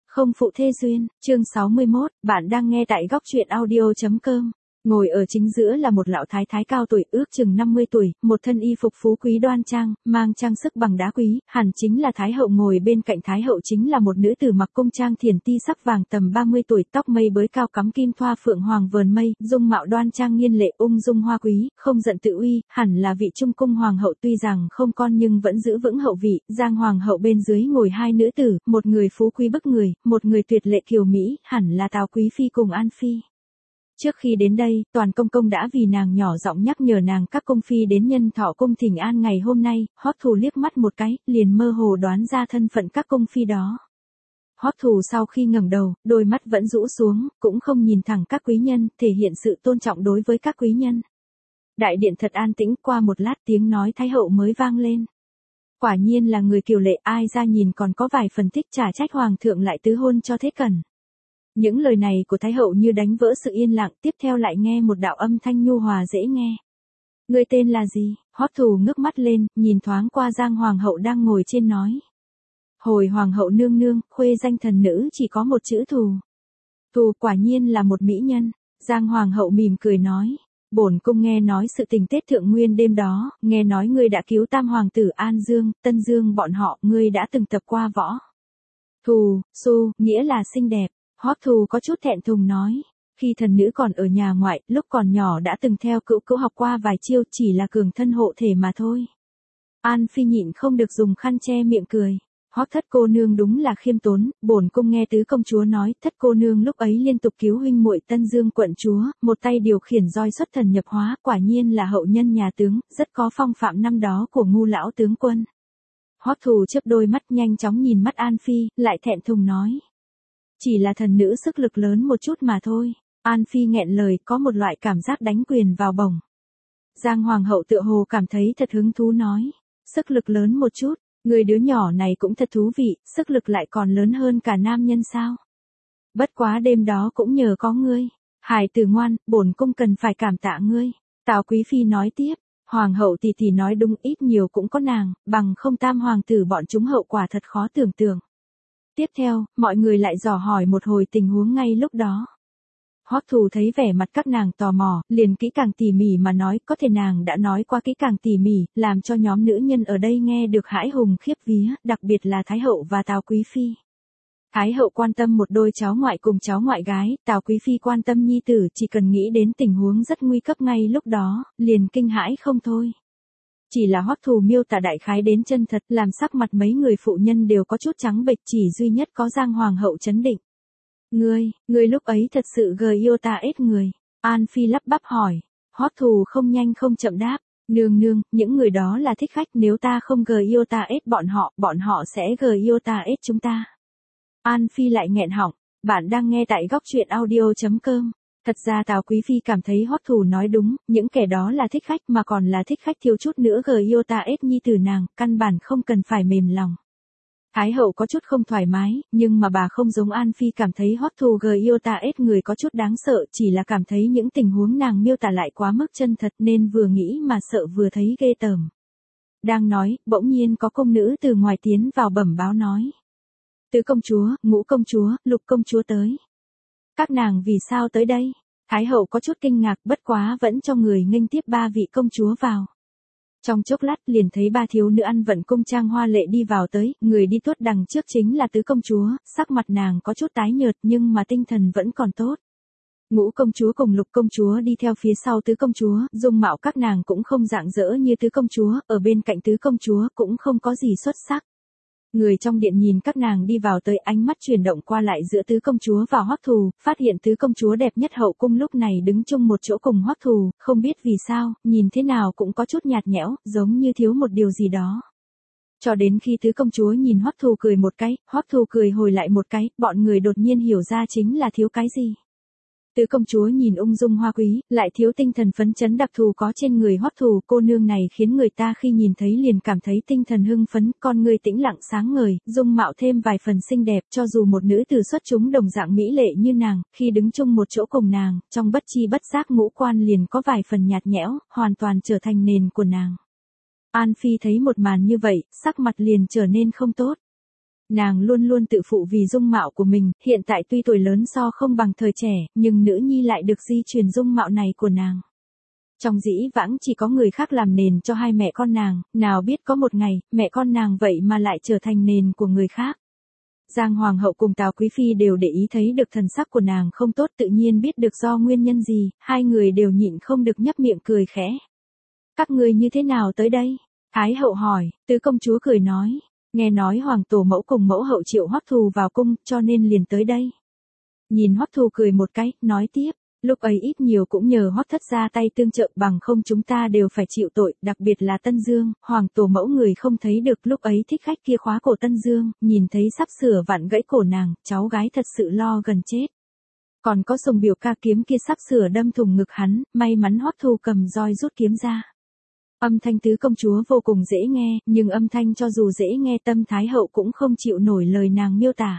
Không phụ thê duyên, chương 61, bạn đang nghe tại góc truyện audio.com. Ngồi ở chính giữa là một lão thái thái cao tuổi ước chừng 50 tuổi, một thân y phục phú quý đoan trang, mang trang sức bằng đá quý, hẳn chính là thái hậu. Ngồi bên cạnh thái hậu chính là một nữ tử mặc cung trang thiền ti sắc vàng tầm 30 tuổi, tóc mây bới cao cắm kim thoa phượng hoàng vờn mây, dung mạo đoan trang nghiên lệ, ung dung hoa quý, không giận tự uy, hẳn là vị trung cung hoàng hậu. Tuy rằng không con nhưng vẫn giữ vững hậu vị. Giang hoàng hậu bên dưới ngồi hai nữ tử, một người phú quý bức người, một người tuyệt lệ kiều mỹ, hẳn là Tào quý phi cùng An phi. Trước khi đến đây, toàn công công đã vì nàng nhỏ giọng nhắc nhở nàng các cung phi đến nhân thọ cung thỉnh an ngày hôm nay. Hoắc Thù liếc mắt một cái, liền mơ hồ đoán ra thân phận các cung phi đó. Hoắc Thù sau khi ngẩng đầu, đôi mắt vẫn rũ xuống, cũng không nhìn thẳng các quý nhân, thể hiện sự tôn trọng đối với các quý nhân. Đại điện thật an tĩnh, qua một lát tiếng nói thái hậu mới vang lên. Quả nhiên là người kiều lệ, ai ra nhìn còn có vài phần thích, chả trách hoàng thượng lại tứ hôn cho thế Cẩn. Những lời này của thái hậu như đánh vỡ sự yên lặng, tiếp theo lại nghe một đạo âm thanh nhu hòa dễ nghe. Ngươi tên là gì? Hoắc Thù ngước mắt lên, nhìn thoáng qua Giang hoàng hậu đang ngồi trên nói. Hồi hoàng hậu nương nương, khuê danh thần nữ chỉ có một chữ Thù. Thù quả nhiên là một mỹ nhân. Giang hoàng hậu mỉm cười nói. Bổn cung nghe nói sự tình Tết Thượng Nguyên đêm đó, nghe nói ngươi đã cứu tam hoàng tử An Dương, Tân Dương bọn họ, ngươi đã từng tập qua võ. Thù, su, nghĩa là xinh đẹp. Hoắc Thù có chút thẹn thùng nói, khi thần nữ còn ở nhà ngoại, lúc còn nhỏ đã từng theo cữu cữu học qua vài chiêu, chỉ là cường thân hộ thể mà thôi. An phi nhịn không được dùng khăn che miệng cười. Hoắc thất cô nương đúng là khiêm tốn, bổn cung nghe tứ công chúa nói, thất cô nương lúc ấy liên tục cứu huynh muội Tân Dương quận chúa, một tay điều khiển roi xuất thần nhập hóa, quả nhiên là hậu nhân nhà tướng, rất có phong phạm năm đó của ngu lão tướng quân. Hoắc Thù chớp đôi mắt nhanh chóng nhìn mắt An phi, lại thẹn thùng nói. Chỉ là thần nữ sức lực lớn một chút mà thôi. An phi nghẹn lời, có một loại cảm giác đánh quyền vào bổng. Giang hoàng hậu tựa hồ cảm thấy thật hứng thú nói. Sức lực lớn một chút, người đứa nhỏ này cũng thật thú vị, sức lực lại còn lớn hơn cả nam nhân sao. Bất quá đêm đó cũng nhờ có ngươi. Hải tử ngoan, bổn cung cần phải cảm tạ ngươi. Tào quý phi nói tiếp. Hoàng hậu tỷ tỷ nói đúng, ít nhiều cũng có nàng, bằng không tam hoàng tử bọn chúng hậu quả thật khó tưởng tượng. Tiếp theo, mọi người lại dò hỏi một hồi tình huống ngay lúc đó. Hoắc Thù thấy vẻ mặt các nàng tò mò, liền kỹ càng tỉ mỉ mà nói, có thể nàng đã nói qua kỹ càng tỉ mỉ, làm cho nhóm nữ nhân ở đây nghe được hãi hùng khiếp vía, đặc biệt là Thái hậu và Tào quý phi. Thái hậu quan tâm một đôi cháu ngoại cùng cháu ngoại gái, Tào quý phi quan tâm nhi tử, chỉ cần nghĩ đến tình huống rất nguy cấp ngay lúc đó, liền kinh hãi không thôi. Chỉ là Hoắc Thù miêu tả đại khái đến chân thật, làm sắc mặt mấy người phụ nhân đều có chút trắng bệch, chỉ duy nhất có Giang hoàng hậu trấn định. Ngươi lúc ấy thật sự gờ yêu ta ết người. An phi lắp bắp hỏi. Hoắc Thù không nhanh không chậm đáp. Nương, những người đó là thích khách, nếu ta không gờ yêu ta ết bọn họ sẽ gờ yêu ta ết chúng ta. An phi lại nghẹn họng. Bạn đang nghe tại góc truyện audio.com. Thật ra Tào quý phi cảm thấy Hoắc Thù nói đúng, những kẻ đó là thích khách mà còn là thích khách thiếu chút nữa gờ yêu ta ết nhi tử nàng, căn bản không cần phải mềm lòng. Thái hậu có chút không thoải mái, nhưng mà bà không giống An phi cảm thấy Hoắc Thù gờ yêu ta ết người có chút đáng sợ, chỉ là cảm thấy những tình huống nàng miêu tả lại quá mức chân thật nên vừa nghĩ mà sợ vừa thấy ghê tởm. Đang nói, bỗng nhiên có công nữ từ ngoài tiến vào bẩm báo nói. Tứ công chúa, ngũ công chúa, lục công chúa tới. Các nàng vì sao tới đây? Thái hậu có chút kinh ngạc, bất quá vẫn cho người nghênh tiếp ba vị công chúa vào. Trong chốc lát liền thấy ba thiếu nữ ăn vận cung trang hoa lệ đi vào tới, người đi tuốt đằng trước chính là tứ công chúa, sắc mặt nàng có chút tái nhợt nhưng mà tinh thần vẫn còn tốt. Ngũ công chúa cùng lục công chúa đi theo phía sau tứ công chúa, dung mạo các nàng cũng không rạng rỡ như tứ công chúa, ở bên cạnh tứ công chúa cũng không có gì xuất sắc. Người trong điện nhìn các nàng đi vào tới, ánh mắt chuyển động qua lại giữa tứ công chúa và Hoắc Thù, phát hiện tứ công chúa đẹp nhất hậu cung lúc này đứng chung một chỗ cùng Hoắc Thù, không biết vì sao, nhìn thế nào cũng có chút nhạt nhẽo, giống như thiếu một điều gì đó. Cho đến khi tứ công chúa nhìn Hoắc Thù cười một cái, Hoắc Thù cười hồi lại một cái, bọn người đột nhiên hiểu ra chính là thiếu cái gì. Tứ công chúa nhìn ung dung hoa quý, lại thiếu tinh thần phấn chấn đặc thù có trên người Hoắc Thù, cô nương này khiến người ta khi nhìn thấy liền cảm thấy tinh thần hưng phấn, con người tĩnh lặng sáng ngời, dung mạo thêm vài phần xinh đẹp, cho dù một nữ tử xuất chúng đồng dạng mỹ lệ như nàng, khi đứng chung một chỗ cùng nàng, trong bất chi bất giác ngũ quan liền có vài phần nhạt nhẽo, hoàn toàn trở thành nền của nàng. An phi thấy một màn như vậy, sắc mặt liền trở nên không tốt. Nàng luôn luôn tự phụ vì dung mạo của mình, hiện tại tuy tuổi lớn so không bằng thời trẻ, nhưng nữ nhi lại được di truyền dung mạo này của nàng. Trong dĩ vãng chỉ có người khác làm nền cho hai mẹ con nàng, nào biết có một ngày, mẹ con nàng vậy mà lại trở thành nền của người khác. Giang Hoàng hậu cùng Tào Quý Phi đều để ý thấy được thần sắc của nàng không tốt, tự nhiên biết được do nguyên nhân gì, hai người đều nhịn không được nhấp miệng cười khẽ. Các ngươi như thế nào tới đây? Thái hậu hỏi, tứ công chúa cười nói, nghe nói hoàng tổ mẫu cùng mẫu hậu triệu Hoắc Thù vào cung, cho nên liền tới đây. Nhìn Hoắc Thù cười một cái, nói tiếp, lúc ấy ít nhiều cũng nhờ Hoắc thất ra tay tương trợ, bằng không chúng ta đều phải chịu tội, đặc biệt là Tân Dương, hoàng tổ mẫu người không thấy được, lúc ấy thích khách kia khóa cổ Tân Dương, nhìn thấy sắp sửa vặn gãy cổ nàng, cháu gái thật sự lo gần chết. Còn có Sùng biểu ca kiếm kia sắp sửa đâm thủng ngực hắn, may mắn Hoắc Thù cầm roi rút kiếm ra. Âm thanh tứ công chúa vô cùng dễ nghe, nhưng âm thanh cho dù dễ nghe tâm Thái hậu cũng không chịu nổi lời nàng miêu tả.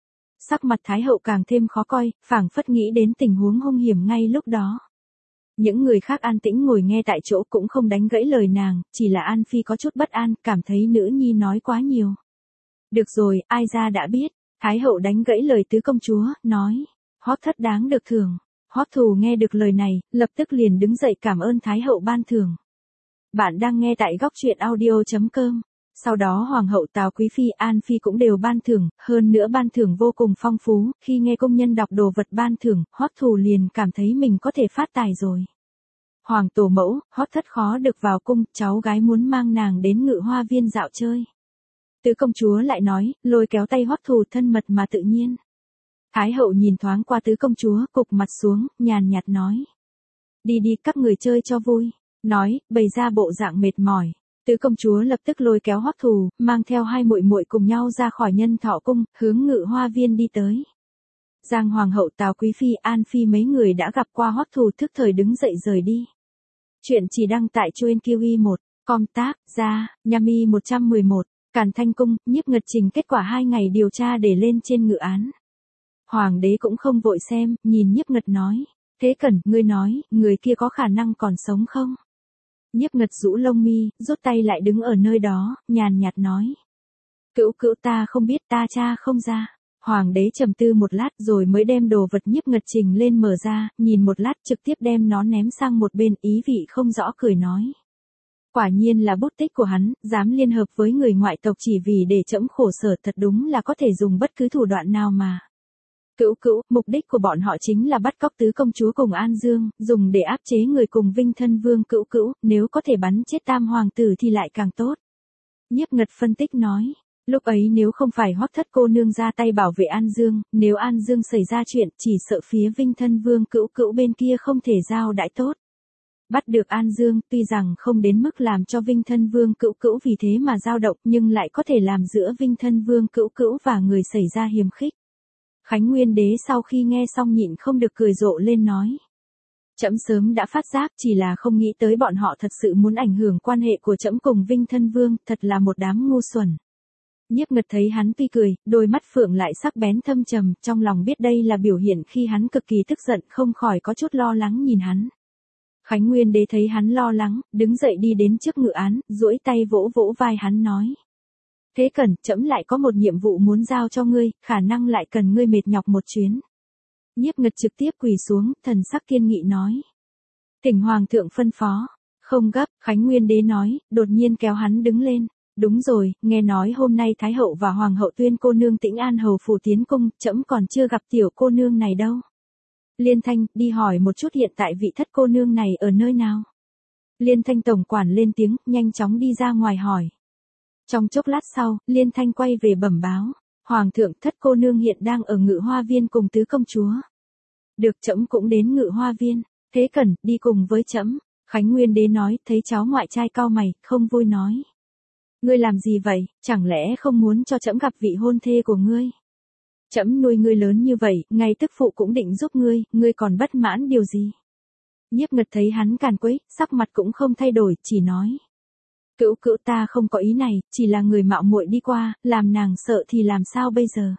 Sắc mặt Thái hậu càng thêm khó coi, phảng phất nghĩ đến tình huống hung hiểm ngay lúc đó. Những người khác an tĩnh ngồi nghe tại chỗ cũng không đánh gãy lời nàng, chỉ là An Phi có chút bất an, cảm thấy nữ nhi nói quá nhiều. Được rồi, ai ra đã biết, Thái hậu đánh gãy lời tứ công chúa, nói, Hoắc thất đáng được thưởng. Hoắc Thù nghe được lời này, lập tức liền đứng dậy cảm ơn Thái hậu ban thưởng. Bạn đang nghe tại góc truyện audio.com. Sau đó Hoàng hậu Tào Quý Phi An Phi cũng đều ban thưởng, hơn nữa ban thưởng vô cùng phong phú, khi nghe công nhân đọc đồ vật ban thưởng, Hoắc Thù liền cảm thấy mình có thể phát tài rồi. Hoàng tổ mẫu, Hoắc thất khó được vào cung, cháu gái muốn mang nàng đến Ngự Hoa Viên dạo chơi. Tứ công chúa lại nói, lôi kéo tay Hoắc Thù thân mật mà tự nhiên. Thái hậu nhìn thoáng qua tứ công chúa, cụp mặt xuống, nhàn nhạt nói. Đi đi các người chơi cho vui. Nói, bày ra bộ dạng mệt mỏi. Tứ công chúa lập tức lôi kéo Hoắc Thù, mang theo hai muội muội cùng nhau ra khỏi Nhân Thọ cung, hướng Ngự Hoa Viên đi tới. Giang Hoàng hậu Tào Quý Phi An Phi mấy người đã gặp qua Hoắc Thù thức thời đứng dậy rời đi. Chuyện chỉ đăng tại Truyện QE 1, com tác, ra, Nhami 111, Càn Thanh cung, Nhiếp Ngật trình kết quả 2 ngày điều tra để lên trên ngự án. Hoàng đế cũng không vội xem, nhìn Nhiếp Ngật nói, Thế Cẩn, ngươi nói, người kia có khả năng còn sống không? Nhiếp Ngật rũ lông mi, rút tay lại đứng ở nơi đó, nhàn nhạt nói. Cữu cữu ta không biết, ta tra không ra. Hoàng đế trầm tư một lát rồi mới đem đồ vật Nhiếp Ngật trình lên mở ra, nhìn một lát trực tiếp đem nó ném sang một bên, ý vị không rõ cười nói. Quả nhiên là bút tích của hắn, dám liên hợp với người ngoại tộc chỉ vì để trẫm khổ sở, thật đúng là có thể dùng bất cứ thủ đoạn nào mà. Cữu cữu, mục đích của bọn họ chính là bắt cóc tứ công chúa cùng An Dương, dùng để áp chế người cùng Vinh Thân Vương. Cữu cữu, nếu có thể bắn chết tam hoàng tử thì lại càng tốt. Nhiếp Ngật phân tích nói, lúc ấy nếu không phải Hoắc thất cô nương ra tay bảo vệ An Dương, nếu An Dương xảy ra chuyện, chỉ sợ phía Vinh Thân Vương cữu cữu bên kia không thể giao đãi tốt. Bắt được An Dương, tuy rằng không đến mức làm cho Vinh Thân Vương cữu cữu vì thế mà dao động, nhưng lại có thể làm giữa Vinh Thân Vương cữu cữu và người xảy ra hiềm khích. Khánh Nguyên đế sau khi nghe xong nhịn không được cười rộ lên nói. Trẫm sớm đã phát giác, chỉ là không nghĩ tới bọn họ thật sự muốn ảnh hưởng quan hệ của trẫm cùng Vinh Thân Vương, thật là một đám ngu xuẩn. Nhiếp Ngật thấy hắn tuy cười, đôi mắt phượng lại sắc bén thâm trầm, trong lòng biết đây là biểu hiện khi hắn cực kỳ tức giận, không khỏi có chút lo lắng nhìn hắn. Khánh Nguyên đế thấy hắn lo lắng, đứng dậy đi đến trước ngự án, duỗi tay vỗ vỗ vai hắn nói. Thế Cẩn, trẫm lại có một nhiệm vụ muốn giao cho ngươi, khả năng lại cần ngươi mệt nhọc một chuyến. Nhiếp Ngật trực tiếp quỳ xuống, thần sắc kiên nghị nói. Thỉnh hoàng thượng phân phó. Không gấp, Khánh Nguyên đế nói, đột nhiên kéo hắn đứng lên. Đúng rồi, nghe nói hôm nay Thái hậu và Hoàng hậu tuyên cô nương Tĩnh An hầu phủ tiến cung, trẫm còn chưa gặp tiểu cô nương này đâu. Liên Thanh, đi hỏi một chút hiện tại vị thất cô nương này ở nơi nào. Liên Thanh tổng quản lên tiếng, nhanh chóng đi ra ngoài hỏi. Trong chốc lát sau, Liên Thanh quay về bẩm báo. Hoàng thượng, thất cô nương hiện đang ở Ngự Hoa Viên cùng tứ công chúa. Được, trẫm cũng đến Ngự Hoa Viên. Thế Cẩn, đi cùng với trẫm. Khánh Nguyên đế nói, thấy cháu ngoại trai cau mày, không vui nói. Ngươi làm gì vậy, chẳng lẽ không muốn cho trẫm gặp vị hôn thê của ngươi? Trẫm nuôi ngươi lớn như vậy, ngay tức phụ cũng định giúp ngươi còn bất mãn điều gì? Nhiếp Ngật thấy hắn càn quấy, sắc mặt cũng không thay đổi, chỉ nói. Cữu cữu ta không có ý này, chỉ là người mạo muội đi qua, làm nàng sợ thì làm sao bây giờ?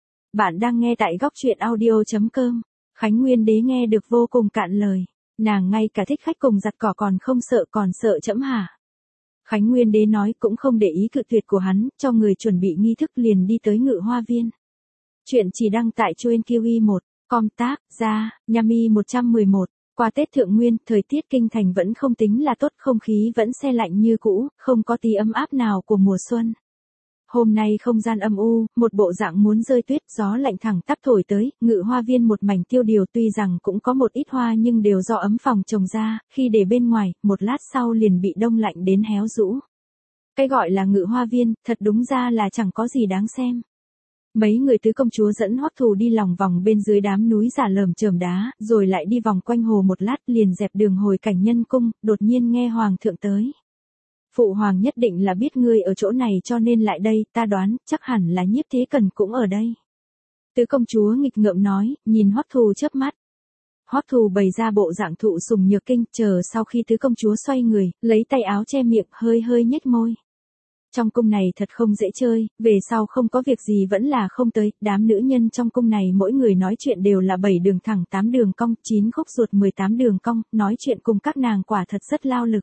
Bạn đang nghe tại góc truyện audio.com. Khánh Nguyên đế nghe được vô cùng cạn lời. Nàng ngay cả thích khách cùng giặt cỏ còn không sợ, còn sợ trẫm hả? Khánh Nguyên Đế nói cũng không để ý cự tuyệt của hắn, cho người chuẩn bị nghi thức liền đi tới Ngự Hoa Viên. Chuyện chỉ đăng tại Truyện Kiwi 1, com tác, ra, Nhami 111. Qua Tết Thượng Nguyên, thời tiết kinh thành vẫn không tính là tốt, không khí vẫn se lạnh như cũ, không có tí ấm áp nào của mùa xuân. Hôm nay không gian âm u, một bộ dạng muốn rơi tuyết, gió lạnh thẳng tắp thổi tới, Ngự Hoa Viên một mảnh tiêu điều, tuy rằng cũng có một ít hoa nhưng đều do ấm phòng trồng ra, khi để bên ngoài, một lát sau liền bị đông lạnh đến héo rũ. Cái gọi là Ngự Hoa Viên, thật đúng ra là chẳng có gì đáng xem. Mấy người tứ công chúa dẫn Hoắc Thù đi lòng vòng bên dưới đám núi giả lởm chởm đá, rồi lại đi vòng quanh hồ một lát, liền dẹp đường hồi Cảnh Nhân cung, đột nhiên nghe hoàng thượng tới. Phụ hoàng nhất định là biết ngươi ở chỗ này cho nên lại đây, ta đoán, chắc hẳn là Nhiếp Thế Cần cũng ở đây. Tứ công chúa nghịch ngợm nói, nhìn Hoắc Thù chớp mắt. Hoắc Thù bày ra bộ dạng thụ sủng nhược kinh, chờ sau khi tứ công chúa xoay người, lấy tay áo che miệng, hơi hơi nhếch môi. Trong cung này thật không dễ chơi, về sau không có việc gì vẫn là không tới, đám nữ nhân trong cung này mỗi người nói chuyện đều là 7 đường thẳng 8 đường cong, 9 khúc ruột 18 đường cong, nói chuyện cùng các nàng quả thật rất lao lực.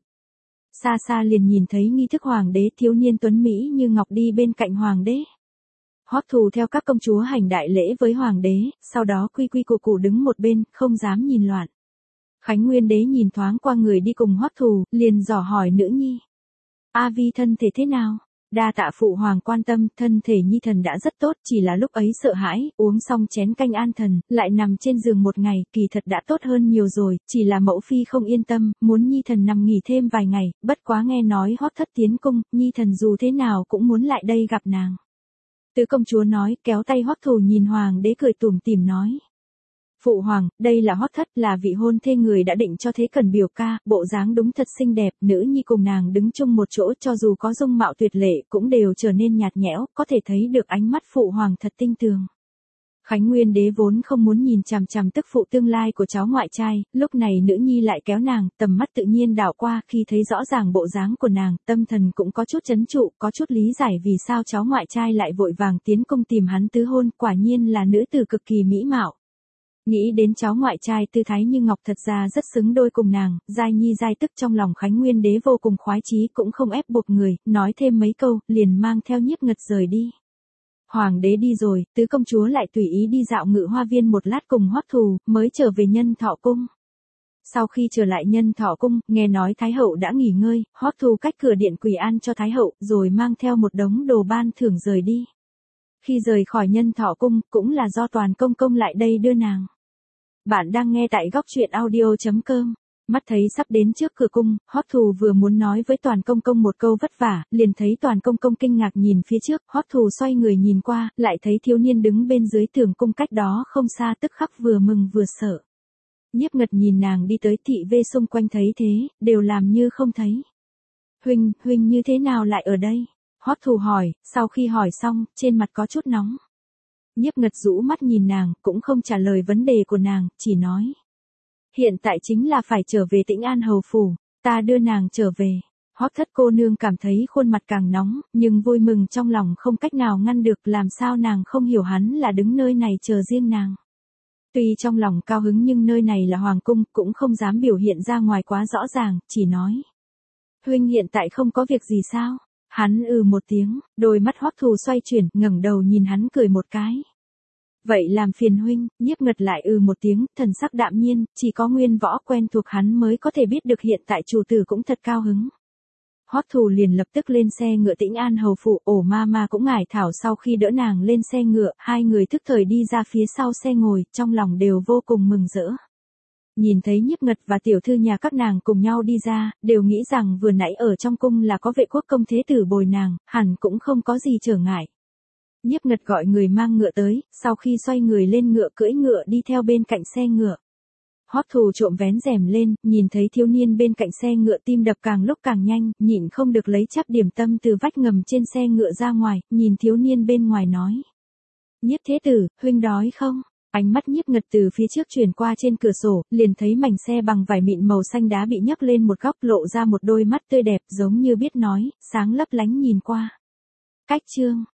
Xa xa liền nhìn thấy nghi thức hoàng đế, thiếu niên tuấn Mỹ như ngọc đi bên cạnh hoàng đế. Hoắc Thù theo các công chúa hành đại lễ với hoàng đế, sau đó quy quy củ củ đứng một bên, không dám nhìn loạn. Khánh Nguyên Đế nhìn thoáng qua người đi cùng Hoắc Thù, liền dò hỏi nữ nhi. A Vi thân thể thế nào? Đa tạ phụ hoàng quan tâm, thân thể nhi thần đã rất tốt, chỉ là lúc ấy sợ hãi, uống xong chén canh an thần, lại nằm trên giường một ngày, kỳ thật đã tốt hơn nhiều rồi, chỉ là mẫu phi không yên tâm, muốn nhi thần nằm nghỉ thêm vài ngày, bất quá nghe nói Hoắc thất tiến cung, nhi thần dù thế nào cũng muốn lại đây gặp nàng. Tứ công chúa nói, kéo tay Hoắc Thù nhìn hoàng đế cười tủm tỉm nói. Phụ hoàng, đây là Hoắc thất, là vị hôn thê người đã định cho Thế Cần biểu ca, bộ dáng đúng thật xinh đẹp, nữ nhi cùng nàng đứng chung một chỗ cho dù có dung mạo tuyệt lệ cũng đều trở nên nhạt nhẽo, có thể thấy được ánh mắt phụ hoàng thật tinh tường. Khánh Nguyên Đế vốn không muốn nhìn chằm chằm tức phụ tương lai của cháu ngoại trai, lúc này nữ nhi lại kéo nàng, tầm mắt tự nhiên đảo qua, khi thấy rõ ràng bộ dáng của nàng, tâm thần cũng có chút chấn trụ, có chút lý giải vì sao cháu ngoại trai lại vội vàng tiến cung tìm hắn tứ hôn, quả nhiên là nữ tử cực kỳ mỹ mạo. Nghĩ đến cháu ngoại trai tư thái như ngọc thật ra rất xứng đôi cùng nàng, giai nhi giai tức trong lòng Khánh Nguyên Đế vô cùng khoái chí, cũng không ép buộc người, nói thêm mấy câu, liền mang theo Nhiếp Ngật rời đi. Hoàng đế đi rồi, tứ công chúa lại tùy ý đi dạo Ngự Hoa Viên một lát cùng Hoắc Thù, mới trở về Nhân Thọ cung. Sau khi trở lại Nhân Thọ cung, nghe nói Thái hậu đã nghỉ ngơi, Hoắc Thù cách cửa điện quỳ an cho Thái hậu, rồi mang theo một đống đồ ban thưởng rời đi. Khi rời khỏi Nhân Thọ cung, cũng là do Toàn công công lại đây đưa nàng. Bạn đang nghe tại góc truyện audio.com. Mắt thấy sắp đến trước cửa cung, Hoắc Thù vừa muốn nói với Toàn công công một câu vất vả, liền thấy Toàn công công kinh ngạc nhìn phía trước, Hoắc Thù xoay người nhìn qua, lại thấy thiếu niên đứng bên dưới tường cung cách đó không xa, tức khắc vừa mừng vừa sợ. Nhiếp Ngật nhìn nàng đi tới, thị vệ xung quanh thấy thế, đều làm như không thấy. Huynh như thế nào lại ở đây? Hoắc Thù hỏi, sau khi hỏi xong, trên mặt có chút nóng. Nhiếp Ngật rũ mắt nhìn nàng, cũng không trả lời vấn đề của nàng, chỉ nói. Hiện tại chính là phải trở về Tĩnh An hầu phủ, ta đưa nàng trở về. Hoắc thất cô nương cảm thấy khuôn mặt càng nóng, nhưng vui mừng trong lòng không cách nào ngăn được, làm sao nàng không hiểu hắn là đứng nơi này chờ riêng nàng. Tuy trong lòng cao hứng nhưng nơi này là hoàng cung, cũng không dám biểu hiện ra ngoài quá rõ ràng, chỉ nói. Huynh hiện tại không có việc gì sao? Hắn một tiếng, đôi mắt Hoắc Thù xoay chuyển, ngẩng đầu nhìn hắn cười một cái. Vậy làm phiền huynh, Nhiếp Ngật lại một tiếng, thần sắc đạm nhiên, chỉ có Nguyên Võ quen thuộc hắn mới có thể biết được hiện tại chủ tử cũng thật cao hứng. Hoắc Thù liền lập tức lên xe ngựa Tĩnh An hầu phủ, ổ ma cũng ngải thảo sau khi đỡ nàng lên xe ngựa, hai người thức thời đi ra phía sau xe ngồi, trong lòng đều vô cùng mừng rỡ. Nhìn thấy Nhiếp Ngật và tiểu thư nhà các nàng cùng nhau đi ra, đều nghĩ rằng vừa nãy ở trong cung là có vệ quốc công thế tử bồi nàng, hẳn cũng không có gì trở ngại. Nhiếp Ngật gọi người mang ngựa tới, sau khi xoay người lên ngựa cưỡi ngựa đi theo bên cạnh xe ngựa. Hoắc Thù trộm vén rèm lên, nhìn thấy thiếu niên bên cạnh xe ngựa tim đập càng lúc càng nhanh, nhịn không được lấy chắp điểm tâm từ vách ngầm trên xe ngựa ra ngoài, nhìn thiếu niên bên ngoài nói. Nhiếp thế tử, huynh đói không? Ánh mắt Nhiếp Ngật từ phía trước chuyển qua trên cửa sổ, liền thấy mảnh xe bằng vải mịn màu xanh đá bị nhấc lên một góc, lộ ra một đôi mắt tươi đẹp giống như biết nói, sáng lấp lánh nhìn qua. Cách chương